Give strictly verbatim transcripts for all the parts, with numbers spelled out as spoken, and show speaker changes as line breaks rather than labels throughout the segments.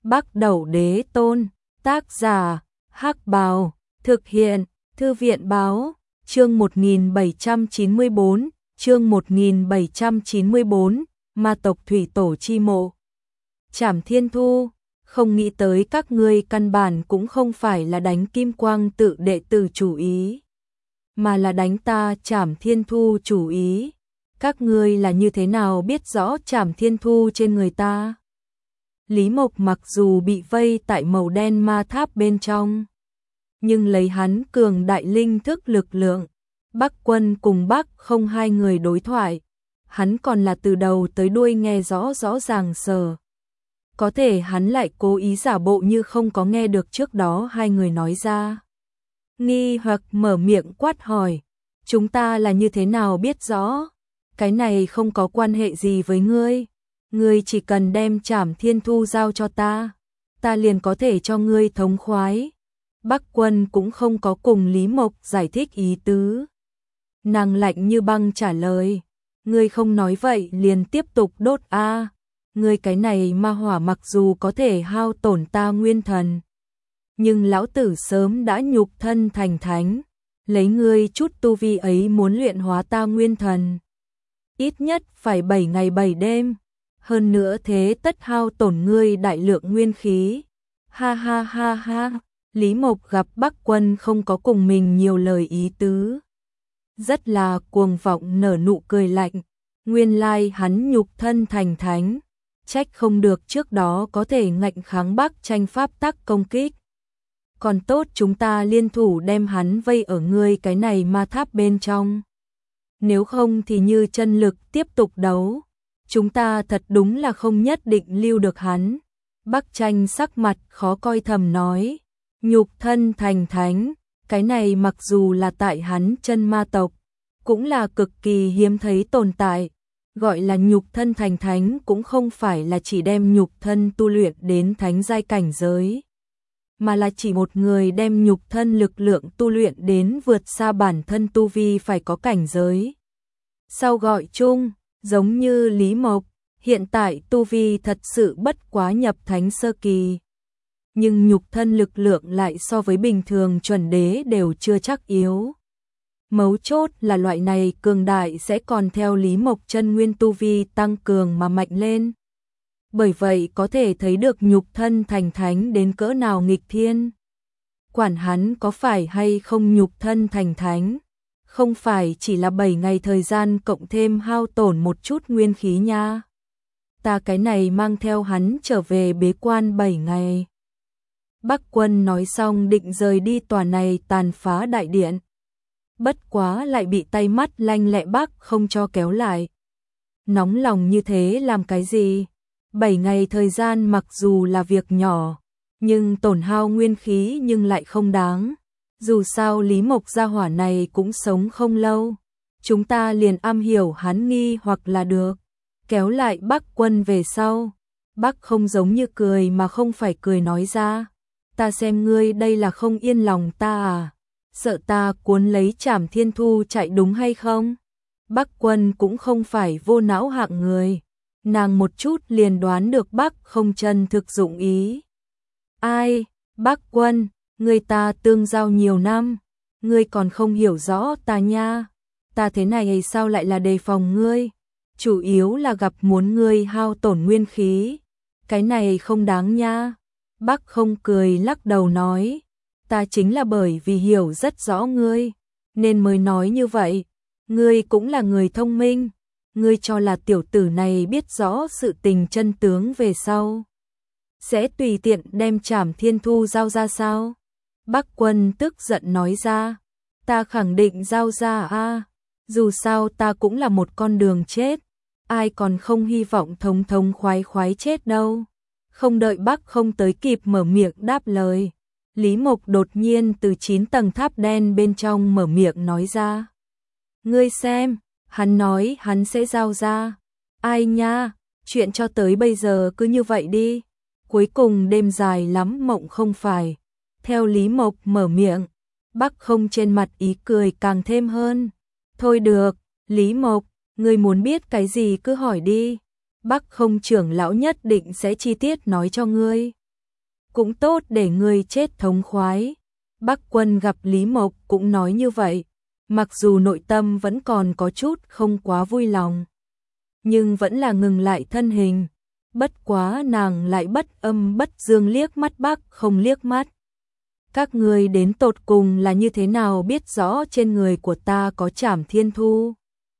Bắc Đẩu Đế Tôn, tác giả, Hắc Bào, thực hiện, Thư viện báo, chương một nghìn bảy trăm chín mươi bốn, chương một nghìn bảy trăm chín mươi bốn, ma tộc thủy tổ chi mộ. Trảm Thiên Thu, không nghĩ tới các ngươi căn bản cũng không phải là đánh Kim Quang tự đệ tử chủ ý, mà là đánh ta Trảm Thiên Thu chủ ý. Các ngươi là như thế nào biết rõ Trảm Thiên Thu trên người ta? Lý Mộc mặc dù bị vây tại màu đen ma tháp bên trong, nhưng lấy hắn cường đại linh thức lực lượng, Bắc Quân cùng Bắc không hai người đối thoại, hắn còn là từ đầu tới đuôi nghe rõ rõ ràng sờ. Có thể hắn lại cố ý giả bộ như không có nghe được trước đó hai người nói ra. Nghi hoặc mở miệng quát hỏi, chúng ta là như thế nào biết rõ? Cái này không có quan hệ gì với ngươi. Ngươi chỉ cần đem Trảm Thiên Thu giao cho ta, ta liền có thể cho ngươi thống khoái. Bắc Quân cũng không có cùng Lý Mộc giải thích ý tứ. Nàng lạnh như băng trả lời, ngươi không nói vậy liền tiếp tục đốt a. Ngươi cái này ma hỏa mặc dù có thể hao tổn ta nguyên thần, nhưng lão tử sớm đã nhục thân thành thánh, lấy ngươi chút tu vi ấy muốn luyện hóa ta nguyên thần, ít nhất phải bảy ngày bảy đêm. Hơn nữa thế tất hao tổn ngươi đại lượng nguyên khí. Ha ha ha ha, Lý Mộc gặp Bắc Quân không có cùng mình nhiều lời ý tứ, rất là cuồng vọng nở nụ cười lạnh. Nguyên lai hắn nhục thân thành thánh, trách không được trước đó có thể ngạnh kháng Bắc tranh pháp tắc công kích. Còn tốt chúng ta liên thủ đem hắn vây ở ngươi cái này ma tháp bên trong. Nếu không thì như chân lực tiếp tục đấu, chúng ta thật đúng là không nhất định lưu được hắn. Bắc tranh sắc mặt khó coi thầm nói, nhục thân thành thánh, cái này mặc dù là tại hắn chân ma tộc, cũng là cực kỳ hiếm thấy tồn tại. Gọi là nhục thân thành thánh cũng không phải là chỉ đem nhục thân tu luyện đến thánh giai cảnh giới, mà là chỉ một người đem nhục thân lực lượng tu luyện đến vượt xa bản thân tu vi phải có cảnh giới. Sau gọi chung, giống như Lý Mộc, hiện tại tu vi thật sự bất quá nhập thánh sơ kỳ, nhưng nhục thân lực lượng lại so với bình thường chuẩn đế đều chưa chắc yếu. Mấu chốt là loại này cường đại sẽ còn theo Lý Mộc chân nguyên tu vi tăng cường mà mạnh lên. Bởi vậy có thể thấy được nhục thân thành thánh đến cỡ nào nghịch thiên. Quản hắn có phải hay không nhục thân thành thánh, không phải chỉ là bảy ngày thời gian cộng thêm hao tổn một chút nguyên khí nha. Ta cái này mang theo hắn trở về bế quan bảy ngày. Bắc Quân nói xong định rời đi tòa này tàn phá đại điện, bất quá lại bị tay mắt lanh lẹ Bắc không cho kéo lại. Nóng lòng như thế làm cái gì? Bảy ngày thời gian mặc dù là việc nhỏ, nhưng tổn hao nguyên khí nhưng lại không đáng. Dù sao Lý Mộc gia hỏa này cũng sống không lâu, chúng ta liền am hiểu hắn nghi hoặc là được. Kéo lại Bắc Quân về sau, Bắc không giống như cười mà không phải cười nói ra, ta xem ngươi đây là không yên lòng ta à? Sợ ta cuốn lấy Trảm Thiên Thu chạy đúng hay không? Bắc Quân cũng không phải vô não hạng người, nàng một chút liền đoán được Bắc không chân thực dụng ý. Ai, Bắc Quân, người ta tương giao nhiều năm, ngươi còn không hiểu rõ ta nha. Ta thế này sao lại là đề phòng ngươi, chủ yếu là gặp muốn ngươi hao tổn nguyên khí, cái này không đáng nha. Bắc không cười lắc đầu nói, ta chính là bởi vì hiểu rất rõ ngươi, nên mới nói như vậy. Ngươi cũng là người thông minh, ngươi cho là tiểu tử này biết rõ sự tình chân tướng về sau sẽ tùy tiện đem Trảm Thiên Thu giao ra sao? Bắc Quân tức giận nói ra, ta khẳng định giao ra a, dù sao ta cũng là một con đường chết, ai còn không hy vọng thống thống khoái khoái chết đâu. Không đợi Bắc không tới kịp mở miệng đáp lời, Lý Mộc đột nhiên từ chín tầng tháp đen bên trong mở miệng nói ra, ngươi xem, hắn nói hắn sẽ giao ra. Ai nha, chuyện cho tới bây giờ cứ như vậy đi, cuối cùng đêm dài lắm mộng không phải. Theo Lý Mộc mở miệng, Bắc không trên mặt ý cười càng thêm hơn. Thôi được, Lý Mộc, ngươi muốn biết cái gì cứ hỏi đi, Bắc không trưởng lão nhất định sẽ chi tiết nói cho ngươi. cũng tốt để ngươi chết thống khoái. Bắc Quân gặp Lý Mộc cũng nói như vậy, mặc dù nội tâm vẫn còn có chút không quá vui lòng, nhưng vẫn là ngừng lại thân hình. Bất quá nàng lại bất âm bất dương liếc mắt Bắc Không liếc mắt. Các ngươi đến tột cùng là như thế nào biết rõ trên người của ta có Trảm Thiên Thu?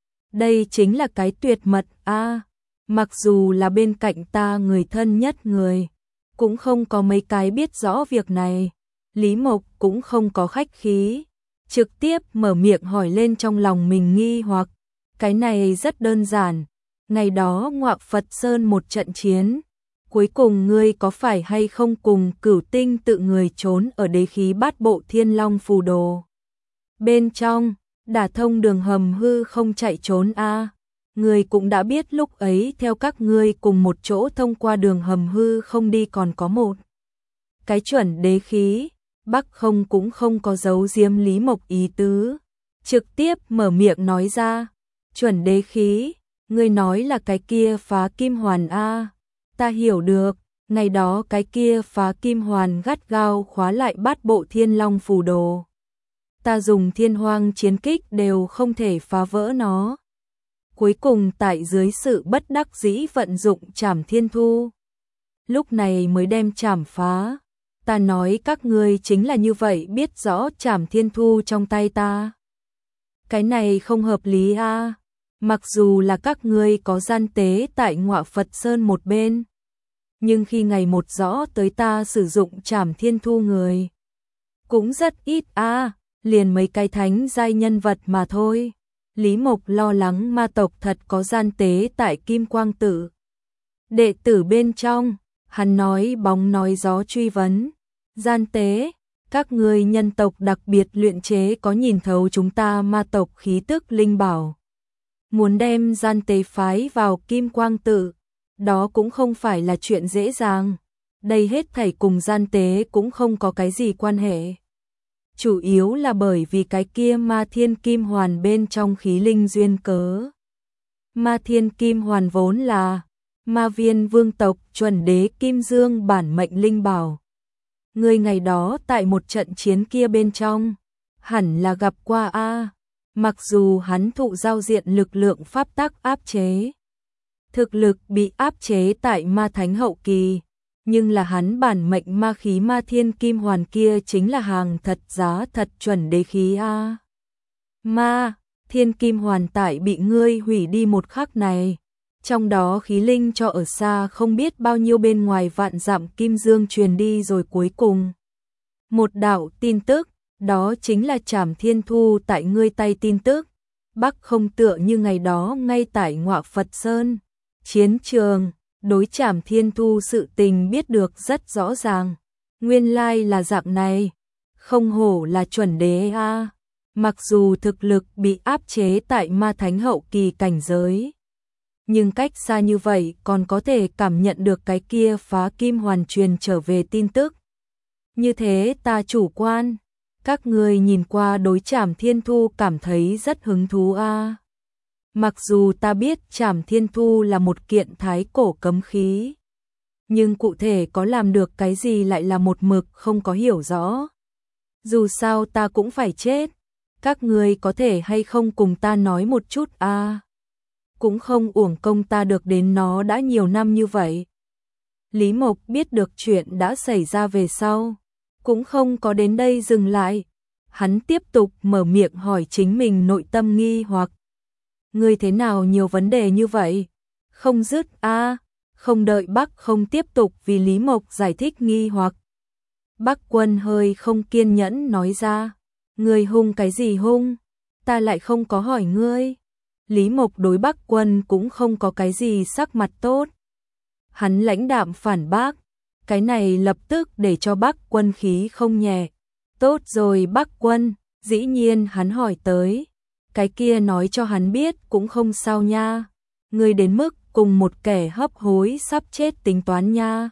Đây chính là cái tuyệt mật a. Mặc dù là bên cạnh ta người thân nhất người, cũng không có mấy cái biết rõ việc này. Lý Mộc cũng không có khách khí, trực tiếp mở miệng hỏi lên trong lòng mình nghi hoặc. Cái này rất đơn giản, ngày đó Ngọa Phật Sơn một trận chiến, cuối cùng ngươi có phải hay không cùng Cửu Tinh tự người trốn ở đế khí Bát Bộ Thiên Long phù đồ bên trong, đả thông đường hầm hư không chạy trốn a? Ngươi cũng đã biết lúc ấy theo các ngươi cùng một chỗ thông qua đường hầm hư không đi còn có một cái chuẩn đế khí. Bắc Không cũng không có giấu giếm Lý Mộc ý tứ, trực tiếp mở miệng nói ra, chuẩn đế khí, ngươi nói là cái kia phá kim hoàn a? Ta hiểu được, ngày đó cái kia phá kim hoàn gắt gao khóa lại Bát Bộ Thiên Long phù đồ. Ta dùng thiên hoang chiến kích đều không thể phá vỡ nó. Cuối cùng tại dưới sự bất đắc dĩ vận dụng Trảm Thiên Thu, lúc này mới đem trảm phá. Ta nói các ngươi chính là như vậy biết rõ Trảm Thiên Thu trong tay ta. Cái này không hợp lý a. Mặc dù là các ngươi có gian tế tại Ngọa Phật Sơn một bên, nhưng khi ngày một rõ tới ta sử dụng Trảm Thiên Thu người, cũng rất ít a, liền mấy cái thánh giai nhân vật mà thôi. Lý Mộc lo lắng ma tộc thật có gian tế tại Kim Quang Tự. Đệ tử bên trong, hắn nói bóng nói gió truy vấn. Gian tế, các ngươi nhân tộc đặc biệt luyện chế có nhìn thấu chúng ta ma tộc khí tức linh bảo. Muốn đem gian tế phái vào Kim Quang Tự, đó cũng không phải là chuyện dễ dàng. Đây hết thảy cùng gian tế cũng không có cái gì quan hệ. Chủ yếu là bởi vì cái kia Ma Thiên Kim Hoàn bên trong khí linh duyên cớ. Ma Thiên Kim Hoàn vốn là Ma Viên vương tộc chuẩn đế Kim Dương bản mệnh linh bảo. Người ngày đó tại một trận chiến kia bên trong, hẳn là gặp qua a. Mặc dù hắn thụ giao diện lực lượng pháp tắc áp chế, thực lực bị áp chế tại ma thánh hậu kỳ, nhưng là hắn bản mệnh ma khí Ma Thiên Kim Hoàn kia chính là hàng thật giá thật chuẩn đế khí a. Ma Thiên Kim Hoàn tại bị ngươi hủy đi một khắc này, trong đó khí linh cho ở xa không biết bao nhiêu bên ngoài vạn dặm Kim Dương truyền đi rồi cuối cùng. Một đạo tin tức, đó chính là Trảm Thiên Thu tại ngươi tay tin tức. Bắc Không tựa như ngày đó ngay tại Ngọa Phật Sơn chiến trường, đối Trảm Thiên Thu sự tình biết được rất rõ ràng. Nguyên lai là dạng này, không hổ là chuẩn đế a. Mặc dù thực lực bị áp chế tại ma thánh hậu kỳ cảnh giới, nhưng cách xa như vậy còn có thể cảm nhận được cái kia phá kim hoàn truyền trở về tin tức. Như thế ta chủ quan, các người nhìn qua đối Trảm Thiên Thu cảm thấy rất hứng thú a. Mặc dù ta biết Trảm Thiên Thu là một kiện thái cổ cấm khí, nhưng cụ thể có làm được cái gì lại là một mực không có hiểu rõ. Dù sao ta cũng phải chết, các người có thể hay không cùng ta nói một chút a? Cũng không uổng công ta được đến nó đã nhiều năm như vậy. Lý Mộc biết được chuyện đã xảy ra về sau, cũng không có đến đây dừng lại. Hắn tiếp tục mở miệng hỏi chính mình nội tâm nghi hoặc. Ngươi thế nào nhiều vấn đề như vậy? Không dứt a. Không đợi Bắc Không tiếp tục vì Lý Mộc giải thích nghi hoặc, Bắc Quân hơi không kiên nhẫn nói ra. Ngươi hung cái gì hung? Ta lại không có hỏi ngươi. Lý Mộc đối Bắc Quân cũng không có cái gì sắc mặt tốt. Hắn lãnh đạm phản bác, cái này lập tức để cho Bắc Quân khí không nhẹ. Tốt rồi Bắc Quân, dĩ nhiên hắn hỏi tới, cái kia nói cho hắn biết cũng không sao nha. Ngươi đến mức cùng một kẻ hấp hối sắp chết tính toán nha.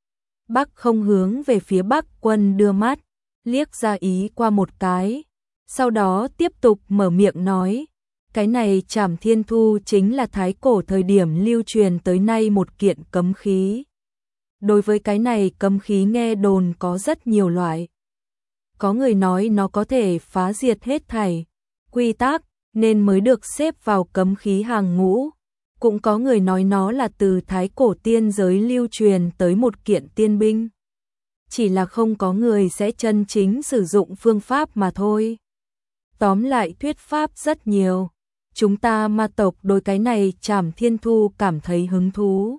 Bắc Không hướng về phía Bắc Quân đưa mắt, liếc ra ý qua một cái, sau đó tiếp tục mở miệng nói. Cái này Trảm Thiên Thu chính là thái cổ thời điểm lưu truyền tới nay một kiện cấm khí. Đối với cái này cấm khí nghe đồn có rất nhiều loại. Có người nói nó có thể phá diệt hết thảy quy tắc nên mới được xếp vào cấm khí hàng ngũ. Cũng có người nói nó là từ thái cổ tiên giới lưu truyền tới một kiện tiên binh. Chỉ là không có người sẽ chân chính sử dụng phương pháp mà thôi. Tóm lại thuyết pháp rất nhiều. Chúng ta ma tộc đối cái này Trảm Thiên Thu cảm thấy hứng thú.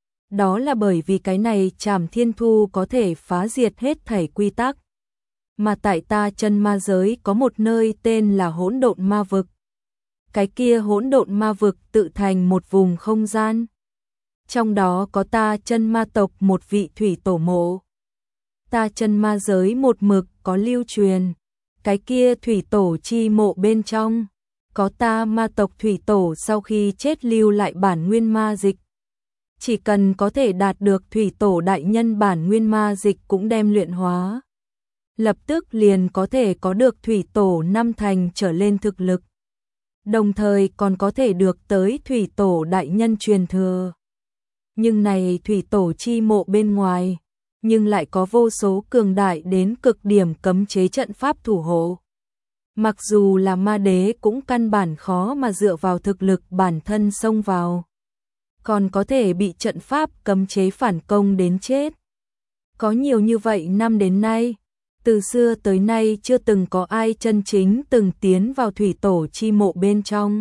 Đó là bởi vì cái này Trảm Thiên Thu có thể phá diệt hết thảy quy tắc. Mà tại ta chân ma giới có một nơi tên là hỗn độn ma vực. Cái kia hỗn độn ma vực tự thành một vùng không gian. Trong đó có ta chân ma tộc một vị thủy tổ mộ. Ta chân ma giới một mực có lưu truyền. Cái kia thủy tổ chi mộ bên trong. Có ta ma tộc thủy tổ sau khi chết lưu lại bản nguyên ma dịch. Chỉ cần có thể đạt được thủy tổ đại nhân bản nguyên ma dịch cũng đem luyện hóa. Lập tức liền có thể có được thủy tổ năm thành trở lên thực lực. Đồng thời còn có thể được tới thủy tổ đại nhân truyền thừa. Nhưng này thủy tổ chi mộ bên ngoài, nhưng lại có vô số cường đại đến cực điểm cấm chế trận pháp thủ hộ. Mặc dù là ma đế cũng căn bản khó mà dựa vào thực lực bản thân xông vào. Còn có thể bị trận pháp cấm chế phản công đến chết. Có nhiều như vậy năm đến nay, từ xưa tới nay chưa từng có ai chân chính từng tiến vào thủy tổ chi mộ bên trong.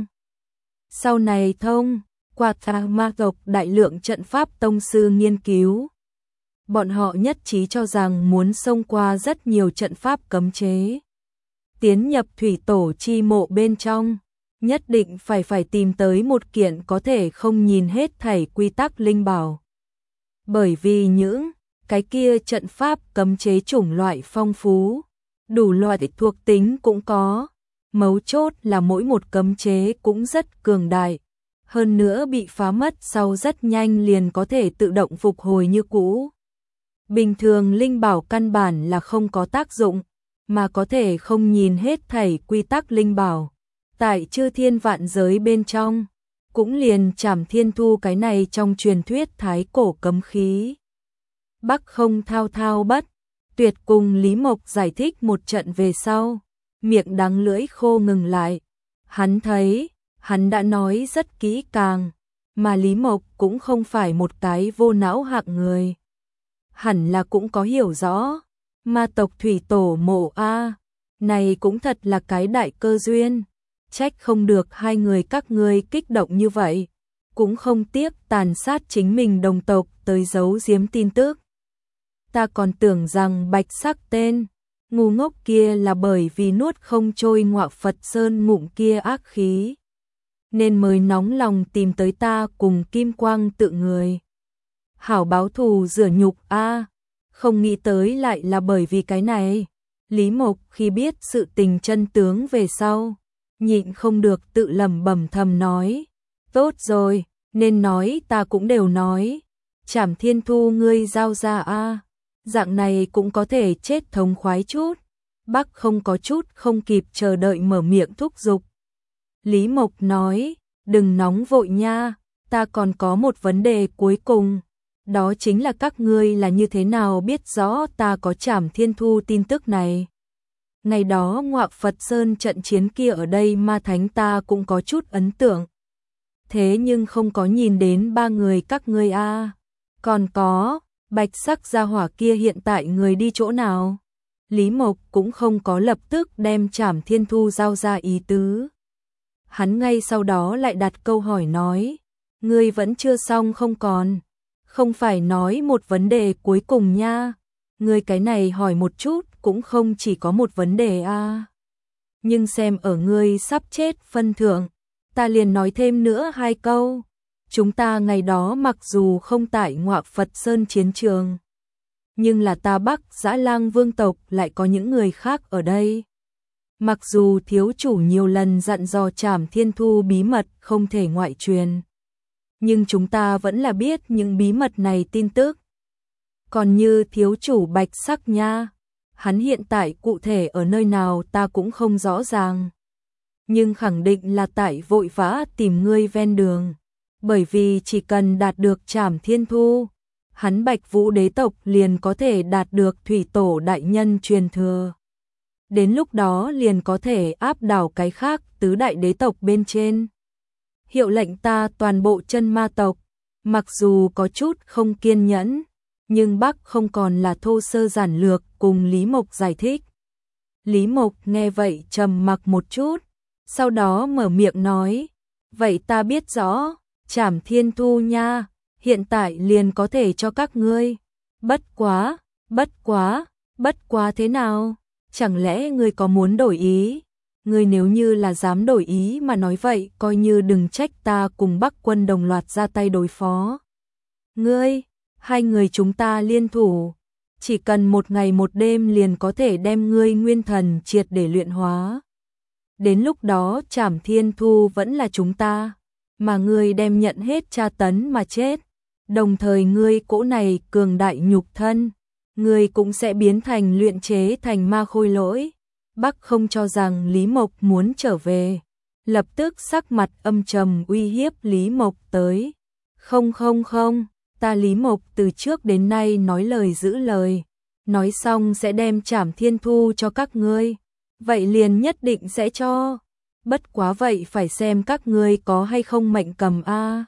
Sau này thông, qua ta ma tộc đại lượng trận pháp tông sư nghiên cứu. Bọn họ nhất trí cho rằng muốn xông qua rất nhiều trận pháp cấm chế. Tiến nhập thủy tổ chi mộ bên trong, nhất định phải phải tìm tới một kiện có thể không nhìn hết thảy quy tắc linh bảo. Bởi vì những cái kia trận pháp cấm chế chủng loại phong phú, đủ loại thuộc tính cũng có, mấu chốt là mỗi một cấm chế cũng rất cường đại, hơn nữa bị phá mất sau rất nhanh liền có thể tự động phục hồi như cũ. Bình thường linh bảo căn bản là không có tác dụng, mà có thể không nhìn hết thảy quy tắc linh bảo. Tại chư thiên vạn giới bên trong, cũng liền Trảm Thiên Thu cái này trong truyền thuyết thái cổ cấm khí. Bắc không thao thao bất, tuyệt cùng Lý Mộc giải thích một trận về sau, miệng đắng lưỡi khô ngừng lại. Hắn thấy, hắn đã nói rất kỹ càng, mà Lý Mộc cũng không phải một cái vô não hạng người. Hẳn là cũng có hiểu rõ, ma tộc thủy tổ mộ A, này cũng thật là cái đại cơ duyên. Trách không được hai người các ngươi kích động như vậy, cũng không tiếc tàn sát chính mình đồng tộc tới giấu giếm tin tức. Ta còn tưởng rằng bạch sắc tên, ngu ngốc kia là bởi vì nuốt không trôi Ngọa Phật Sơn ngụm kia ác khí, nên mới nóng lòng tìm tới ta cùng Kim Quang tự người. Hảo báo thù rửa nhục a, không nghĩ tới lại là bởi vì cái này. Lý Mộc khi biết sự tình chân tướng về sau, nhịn không được tự lẩm bẩm thầm nói, tốt rồi, nên nói ta cũng đều nói, Trảm Thiên Thu ngươi giao ra a, dạng này cũng có thể chết thống khoái chút. Bắc không có chút không kịp chờ đợi mở miệng thúc giục. Lý Mộc nói, đừng nóng vội nha, ta còn có một vấn đề cuối cùng, đó chính là các ngươi là như thế nào biết rõ ta có Trảm Thiên Thu tin tức này. Ngày đó Ngọa Phật Sơn trận chiến kia ở đây ma thánh ta cũng có chút ấn tượng. Thế nhưng không có nhìn đến ba người các ngươi a. Còn có, bạch sắc gia hỏa kia hiện tại người đi chỗ nào? Lý Mộc cũng không có lập tức đem Trảm Thiên Thu giao ra ý tứ. Hắn ngay sau đó lại đặt câu hỏi nói, ngươi vẫn chưa xong không còn? Không phải nói một vấn đề cuối cùng nha. Ngươi cái này hỏi một chút cũng không chỉ có một vấn đề a. À. Nhưng xem ở ngươi sắp chết phân thượng, ta liền nói thêm nữa hai câu. Chúng ta ngày đó mặc dù không tại Ngọa Phật Sơn chiến trường, nhưng là ta Bắc Dã Lang vương tộc lại có những người khác ở đây. Mặc dù thiếu chủ nhiều lần dặn dò Trảm Thiên Thu bí mật không thể ngoại truyền, nhưng chúng ta vẫn là biết những bí mật này tin tức. Còn như thiếu chủ bạch sắc nha, hắn hiện tại cụ thể ở nơi nào ta cũng không rõ ràng. Nhưng khẳng định là tại vội vã tìm ngươi ven đường. Bởi vì chỉ cần đạt được Trảm Thiên Thu, hắn Bạch Vũ đế tộc liền có thể đạt được thủy tổ đại nhân truyền thừa. Đến lúc đó liền có thể áp đảo cái khác tứ đại đế tộc bên trên. Hiệu lệnh ta toàn bộ chân ma tộc, mặc dù có chút không kiên nhẫn, nhưng Bắc không còn là thô sơ giản lược cùng Lý Mộc giải thích. Lý Mộc nghe vậy trầm mặc một chút, sau đó mở miệng nói, vậy ta biết rõ, Trảm Thiên Thu nha, hiện tại liền có thể cho các ngươi. Bất quá, bất quá, bất quá thế nào? Chẳng lẽ ngươi có muốn đổi ý? Ngươi nếu như là dám đổi ý mà nói vậy, coi như đừng trách ta cùng Bắc quân đồng loạt ra tay đối phó. Ngươi, hai người chúng ta liên thủ, chỉ cần một ngày một đêm liền có thể đem ngươi nguyên thần triệt để luyện hóa. Đến lúc đó Trảm Thiên Thu vẫn là chúng ta, mà ngươi đem nhận hết tra tấn mà chết. Đồng thời ngươi cỗ này cường đại nhục thân, ngươi cũng sẽ biến thành luyện chế thành ma khôi lỗi. Bắc không cho rằng Lý Mộc muốn trở về, lập tức sắc mặt âm trầm uy hiếp Lý Mộc tới. Không không không, ta Lý Mộc từ trước đến nay nói lời giữ lời, nói xong sẽ đem Trảm Thiên Thu cho các ngươi, vậy liền nhất định sẽ cho. Bất quá vậy phải xem các ngươi có hay không mệnh cầm a.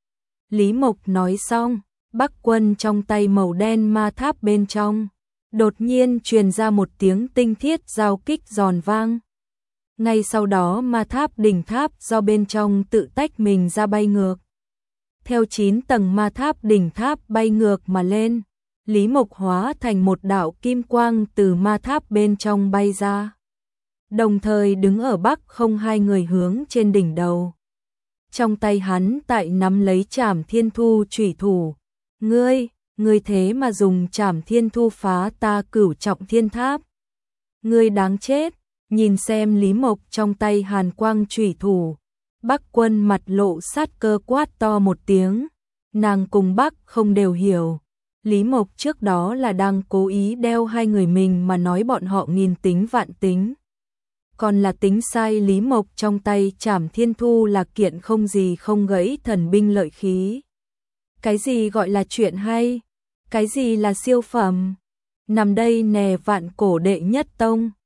Lý Mộc nói xong, Bắc quân trong tay màu đen ma tháp bên trong đột nhiên truyền ra một tiếng tinh thiết giao kích giòn vang. Ngay sau đó ma tháp đỉnh tháp do bên trong tự tách mình ra bay ngược. Theo chín tầng ma tháp đỉnh tháp bay ngược mà lên, Lý Mộc hóa thành một đạo kim quang từ ma tháp bên trong bay ra. Đồng thời đứng ở Bắc không hai người hướng trên đỉnh đầu. Trong tay hắn tại nắm lấy Trảm Thiên Thu chủy thủ. Ngươi, ngươi thế mà dùng Trảm Thiên Thu phá ta Cửu Trọng Thiên Tháp. Ngươi đáng chết, nhìn xem Lý Mộc trong tay hàn quang chủy thủ. Bắc quân mặt lộ sát cơ quát to một tiếng. Nàng cùng Bắc không đều hiểu. Lý Mộc trước đó là đang cố ý đeo hai người mình mà nói bọn họ nghìn tính vạn tính. Còn là tính sai. Lý Mộc trong tay Trảm Thiên Thu là kiện không gì không gãy thần binh lợi khí. Cái gì gọi là chuyện hay? Cái gì là siêu phẩm? Nằm đây nè vạn cổ đệ nhất tông,